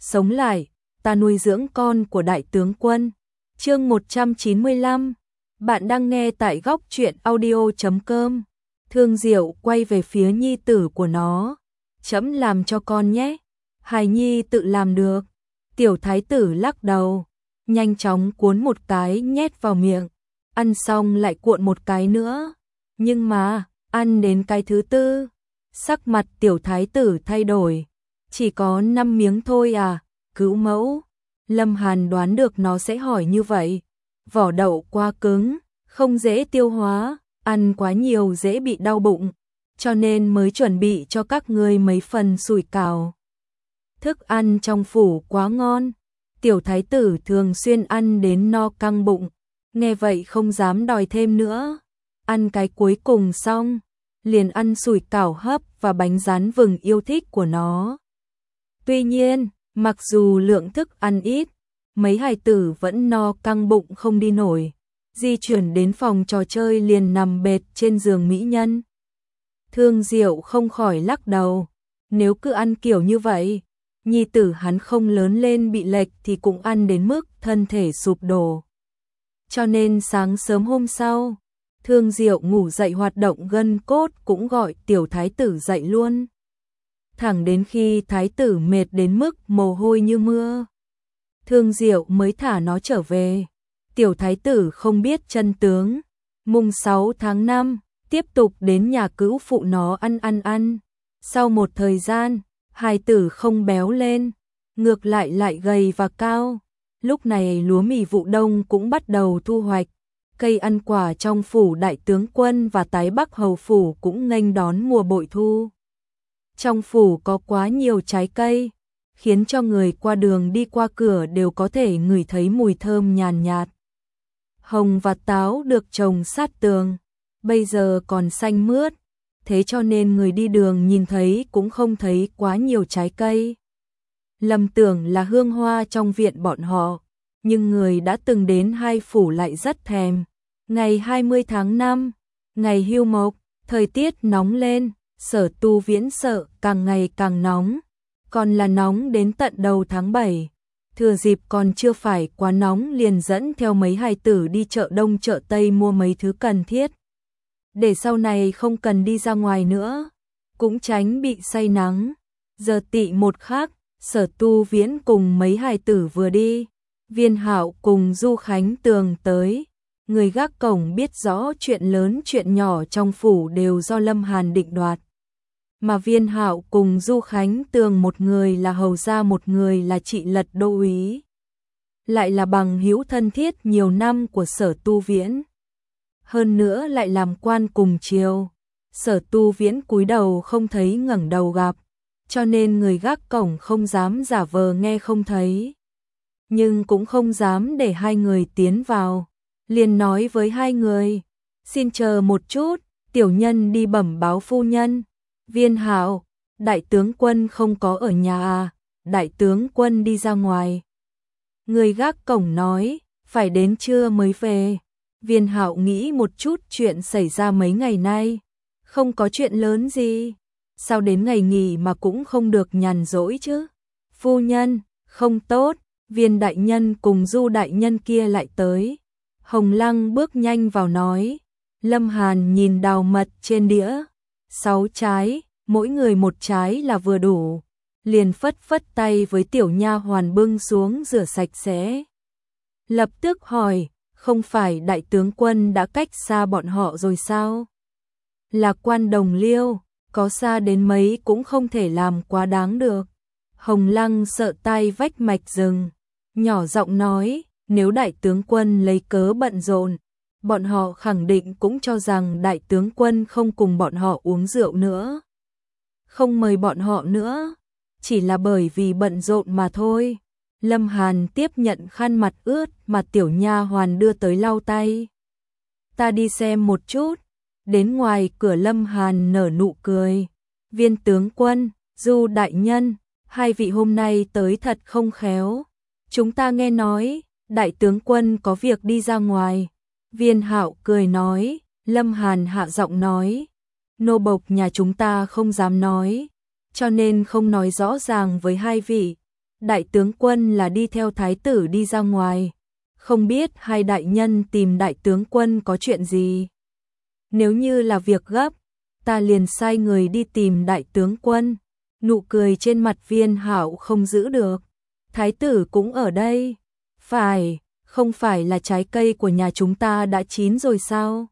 sống lại, ta nuôi dưỡng con của đại tướng quân. Chương 195. Bạn đang nghe tại góc truyện audio.com. Thương Diệu quay về phía nhi tử của nó. Chấm làm cho con nhé. Hài nhi tự làm được. Tiểu thái tử lắc đầu, nhanh chóng cuốn một cái nhét vào miệng. Ăn xong lại cuộn một cái nữa. Nhưng mà, ăn đến cái thứ tư, sắc mặt tiểu thái tử thay đổi. Chỉ có 5 miếng thôi à, cứu mẫu. Lâm Hàn đoán được nó sẽ hỏi như vậy. Vỏ đậu quá cứng, không dễ tiêu hóa, ăn quá nhiều dễ bị đau bụng, cho nên mới chuẩn bị cho các ngươi mấy phần sủi cảo. Thức ăn trong phủ quá ngon, tiểu thái tử thường xuyên ăn đến no căng bụng, nghe vậy không dám đòi thêm nữa. Ăn cái cuối cùng xong, liền ăn sủi cảo hấp và bánh rán vừng yêu thích của nó. Tuy nhiên, mặc dù lượng thức ăn ít, mấy hài tử vẫn no căng bụng không đi nổi. Di chuyển đến phòng trò chơi liền nằm bệt trên giường mỹ nhân. Thương Diệu không khỏi lắc đầu. Nếu cứ ăn kiểu như vậy, nhi tử hắn không lớn lên bị lệch thì cũng ăn đến mức thân thể sụp đổ. Cho nên sáng sớm hôm sau, Thương Diệu ngủ dậy hoạt động gân cốt cũng gọi tiểu thái tử dậy luôn. Thẳng đến khi thái tử mệt đến mức mồ hôi như mưa, Thương Diệu mới thả nó trở về. Tiểu thái tử không biết chân tướng. Mùng 6 tháng 5, tiếp tục đến nhà cữu phụ nó ăn. Sau một thời gian, hài tử không béo lên, ngược lại gầy và cao. Lúc này lúa mì vụ đông cũng bắt đầu thu hoạch. Cây ăn quả trong phủ đại tướng quân và tái bắc hầu phủ cũng nghênh đón mùa bội thu. Trong phủ có quá nhiều trái cây, khiến cho người qua đường đi qua cửa đều có thể ngửi thấy mùi thơm nhàn nhạt. Hồng và táo được trồng sát tường, bây giờ còn xanh mướt, thế cho nên người đi đường nhìn thấy cũng không thấy quá nhiều trái cây. Lầm tưởng là hương hoa trong viện bọn họ, nhưng người đã từng đến hai phủ lại rất thèm. Ngày 20 tháng 5, ngày hưu mộc, thời tiết nóng lên, Sở Tu Viễn sợ càng ngày càng nóng, còn là nóng đến tận đầu tháng 7. Thừa dịp còn chưa phải quá nóng liền dẫn theo mấy hài tử đi chợ Đông chợ Tây mua mấy thứ cần thiết. Để sau này không cần đi ra ngoài nữa, cũng tránh bị say nắng. Giờ tị một khắc, Sở Tu Viễn cùng mấy hài tử vừa đi, Viên Hạo cùng Du Khánh Tường tới. Người gác cổng biết rõ chuyện lớn chuyện nhỏ trong phủ đều do Lâm Hàn định đoạt. Mà Viên Hạo cùng Du Khánh Tường một người là hầu gia một người là trị lật đô úy. Lại là bằng hữu thân thiết nhiều năm của Sở Tu Viễn. Hơn nữa lại làm quan cùng triều. Sở Tu Viễn cúi đầu không thấy ngẩng đầu gặp, cho nên người gác cổng không dám giả vờ nghe không thấy. Nhưng cũng không dám để hai người tiến vào. Liền nói với hai người, xin chờ một chút, tiểu nhân đi bẩm báo phu nhân. Viên Hạo, đại tướng quân không có ở nhà à, đại tướng quân đi ra ngoài. Người gác cổng nói, phải đến trưa mới về. Viên Hạo nghĩ một chút chuyện xảy ra mấy ngày nay, không có chuyện lớn gì, sao đến ngày nghỉ mà cũng không được nhàn rỗi chứ. Phu nhân, không tốt, Viên đại nhân cùng Du đại nhân kia lại tới. Hồng Lăng bước nhanh vào nói. Lâm Hàn nhìn đào mật trên đĩa, 6 trái, mỗi người một trái là vừa đủ, liền phất tay với tiểu nha hoàn bưng xuống rửa sạch sẽ. Lập tức hỏi, không phải đại tướng quân đã cách xa bọn họ rồi sao? Là quan đồng liêu, có xa đến mấy cũng không thể làm quá đáng được. Hồng Lăng sợ tay vách mạch rừng, nhỏ giọng nói, nếu đại tướng quân lấy cớ bận rộn, bọn họ khẳng định cũng cho rằng đại tướng quân không cùng bọn họ uống rượu nữa, không mời bọn họ nữa, chỉ là bởi vì bận rộn mà thôi. Lâm Hàn tiếp nhận khăn mặt ướt mà tiểu nha hoàn đưa tới lau tay. Ta đi xem một chút. Đến ngoài cửa Lâm Hàn nở nụ cười. Viên tướng quân, Du đại nhân, hai vị hôm nay tới thật không khéo. Chúng ta nghe nói đại tướng quân có việc đi ra ngoài. Viên Hạo cười nói. Lâm Hàn hạ giọng nói, nô bộc nhà chúng ta không dám nói, cho nên không nói rõ ràng với hai vị. Đại tướng quân là đi theo thái tử đi ra ngoài, không biết hai đại nhân tìm đại tướng quân có chuyện gì. Nếu như là việc gấp, ta liền sai người đi tìm đại tướng quân. Nụ cười trên mặt Viên Hạo không giữ được. Thái tử cũng ở đây. Phải, không phải là trái cây của nhà chúng ta đã chín rồi sao?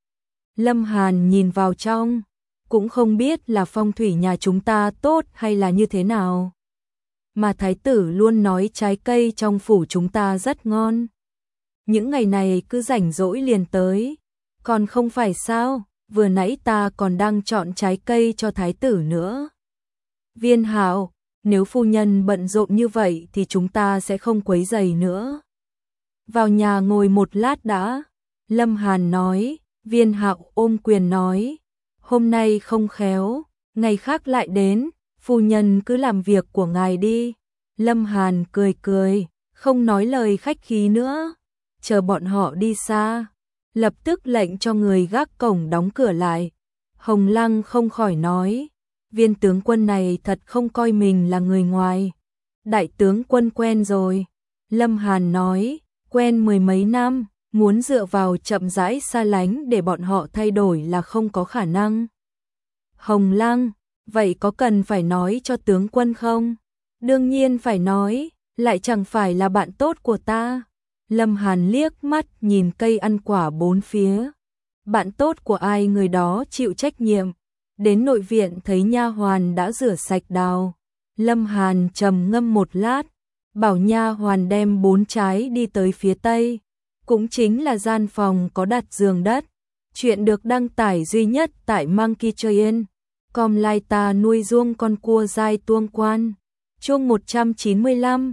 Lâm Hàn nhìn vào trong, cũng không biết là phong thủy nhà chúng ta tốt hay là như thế nào. Mà thái tử luôn nói trái cây trong phủ chúng ta rất ngon. Những ngày này cứ rảnh rỗi liền tới. Còn không phải sao, vừa nãy ta còn đang chọn trái cây cho thái tử nữa. Viên Hạo, nếu phu nhân bận rộn như vậy thì chúng ta sẽ không quấy rầy nữa. Vào nhà ngồi một lát đã. Lâm Hàn nói. Viên Hạo ôm quyền nói. Hôm nay không khéo, ngày khác lại đến, phu nhân cứ làm việc của ngài đi. Lâm Hàn cười cười, không nói lời khách khí nữa. Chờ bọn họ đi xa, lập tức lệnh cho người gác cổng đóng cửa lại. Hồng Lăng không khỏi nói. Viên tướng quân này thật không coi mình là người ngoài. Đại tướng quân quen rồi. Lâm Hàn nói. Quen mười mấy năm, muốn dựa vào chậm rãi xa lánh để bọn họ thay đổi là không có khả năng. Hồng Lăng, vậy có cần phải nói cho tướng quân không? Đương nhiên phải nói, lại chẳng phải là bạn tốt của ta. Lâm Hàn liếc mắt nhìn cây ăn quả bốn phía. Bạn tốt của ai người đó chịu trách nhiệm. Đến nội viện thấy nha hoàn đã rửa sạch đào. Lâm Hàn trầm ngâm một lát, bảo nha hoàn đem 4 trái đi tới phía tây, cũng chính là gian phòng có đặt giường đất. Chuyện được đăng tải duy nhất tại Monkey Train. Com lai ta nuôi ruông con cua dai tuông quan. Chương 195.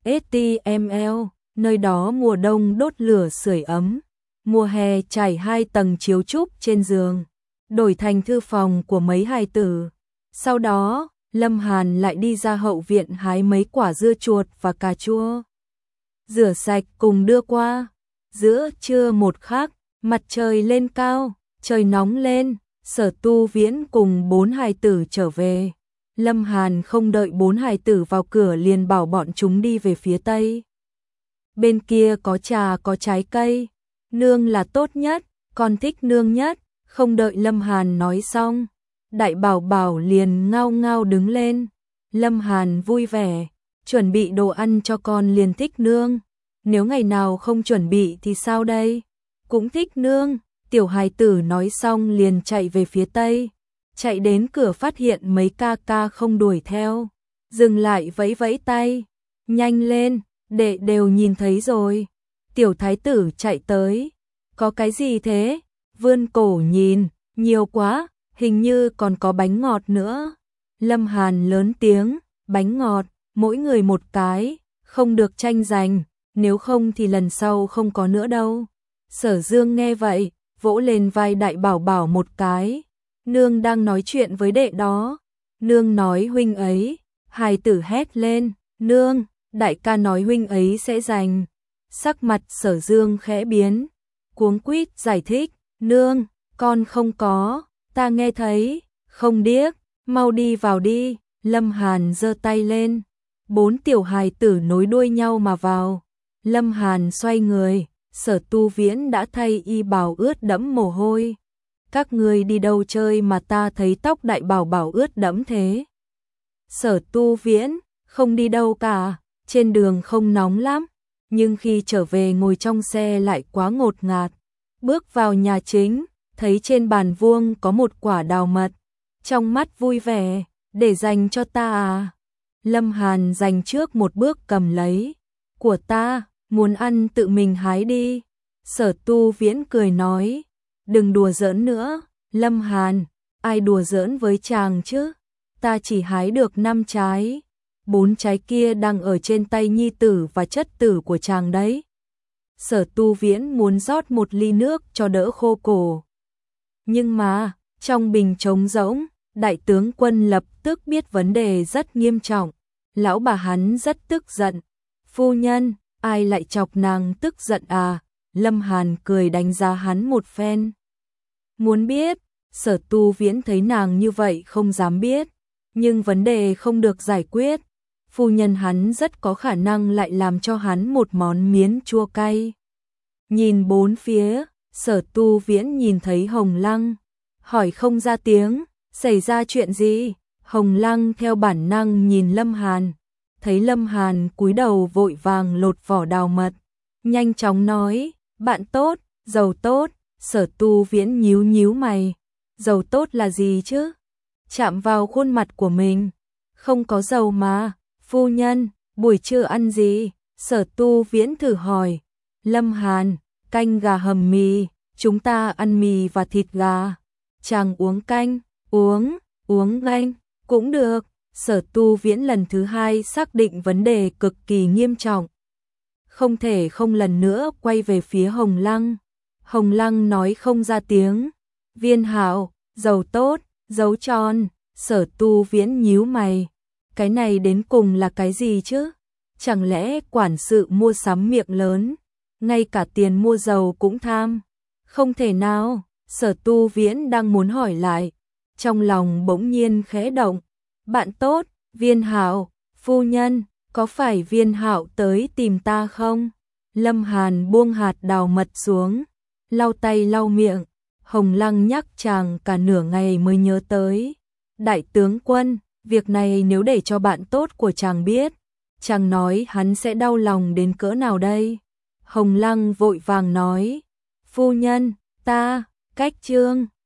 HTML, nơi đó mùa đông đốt lửa sưởi ấm, mùa hè trải 2 tầng chiếu trúc trên giường, đổi thành thư phòng của mấy hài tử. Sau đó, Lâm Hàn lại đi ra hậu viện hái mấy quả dưa chuột và cà chua. Rửa sạch cùng đưa qua. Giữa trưa một khắc, mặt trời lên cao, trời nóng lên, Sở Tu Viễn cùng 4 hài tử trở về. Lâm Hàn không đợi 4 hài tử vào cửa liền bảo bọn chúng đi về phía tây. Bên kia có trà có trái cây, nương là tốt nhất, con thích nương nhất. Không đợi Lâm Hàn nói xong, Đại Bảo Bảo liền ngao ngao đứng lên. Lâm Hàn vui vẻ, chuẩn bị đồ ăn cho con liền thích nương. Nếu ngày nào không chuẩn bị thì sao đây? Cũng thích nương. Tiểu hài tử nói xong liền chạy về phía tây. Chạy đến cửa phát hiện mấy ca ca không đuổi theo. Dừng lại vẫy vẫy tay. Nhanh lên, đệ đều nhìn thấy rồi. Tiểu thái tử chạy tới. Có cái gì thế? Vươn cổ nhìn, nhiều quá, hình như còn có bánh ngọt nữa. Lâm Hàn lớn tiếng, bánh ngọt, mỗi người một cái, không được tranh giành, nếu không thì lần sau không có nữa đâu. Sở Dương nghe vậy, vỗ lên vai Đại Bảo Bảo một cái. Nương đang nói chuyện với đệ đó. Nương nói huynh ấy. Hài tử hét lên, nương, đại ca nói huynh ấy sẽ giành. Sắc mặt Sở Dương khẽ biến, cuống quýt giải thích, nương, con không có, ta nghe thấy, không điếc, mau đi vào đi. Lâm Hàn giơ tay lên, 4 tiểu hài tử nối đuôi nhau mà vào. Lâm Hàn xoay người, Sở Tu Viễn đã thay y bào ướt đẫm mồ hôi. Các ngươi đi đâu chơi mà ta thấy tóc Đại Bảo Bảo ướt đẫm thế? Sở Tu Viễn, không đi đâu cả, trên đường không nóng lắm, nhưng khi trở về ngồi trong xe lại quá ngột ngạt. Bước vào nhà chính, thấy trên bàn vuông có một quả đào mật, trong mắt vui vẻ, để dành cho ta à? Lâm Hàn dành trước một bước cầm lấy, của ta, muốn ăn tự mình hái đi. Sở Tu Viễn cười nói, đừng đùa giỡn nữa, Lâm Hàn, ai đùa giỡn với chàng chứ? Ta chỉ hái được 5 trái, 4 trái kia đang ở trên tay nhi tử và chất tử của chàng đấy. Sở Tu Viễn muốn rót một ly nước cho đỡ khô cổ. Nhưng mà, trong bình trống rỗng, đại tướng quân lập tức biết vấn đề rất nghiêm trọng. Lão bà hắn rất tức giận. Phu nhân, ai lại chọc nàng tức giận à? Lâm Hàn cười đánh giá hắn một phen. Muốn biết, Sở Tu Viễn thấy nàng như vậy không dám biết. Nhưng vấn đề không được giải quyết. phu nhân hắn rất có khả năng lại làm cho hắn một món miến chua cay. Nhìn bốn phía, Sở Tu Viễn nhìn thấy Hồng Lăng, hỏi không ra tiếng, xảy ra chuyện gì? Hồng Lăng theo bản năng nhìn Lâm Hàn, thấy Lâm Hàn cúi đầu vội vàng lột vỏ đào mật, nhanh chóng nói, bạn tốt, dầu tốt. Sở Tu Viễn nhíu nhíu mày, dầu tốt là gì chứ? Chạm vào khuôn mặt của mình, không có dầu mà. Phu nhân, buổi trưa ăn gì? Sở Tu Viễn thử hỏi. Lâm Hàn, canh gà hầm mì, chúng ta ăn mì và thịt gà. Chàng uống canh, uống canh, cũng được. Sở Tu Viễn lần thứ hai xác định vấn đề cực kỳ nghiêm trọng. Không thể không lần nữa quay về phía Hồng Lăng. Hồng Lăng nói không ra tiếng. Viên Hạo, dầu tốt, dấu tròn. Sở Tu Viễn nhíu mày. Cái này đến cùng là cái gì chứ? Chẳng lẽ quản sự mua sắm miệng lớn, ngay cả tiền mua dầu cũng tham? Không thể nào. Sở Tu Viễn đang muốn hỏi lại, trong lòng bỗng nhiên khẽ động. Bạn tốt, Viên Hạo, phu nhân, có phải Viên Hạo tới tìm ta không? Lâm Hàn buông hạt đào mật xuống, lau tay lau miệng. Hồng Lăng nhắc chàng cả nửa ngày mới nhớ tới. Đại tướng quân, việc này nếu để cho bạn tốt của chàng biết, chàng nói hắn sẽ đau lòng đến cỡ nào đây? Hồng Lăng vội vàng nói, phu nhân, ta, cách trương.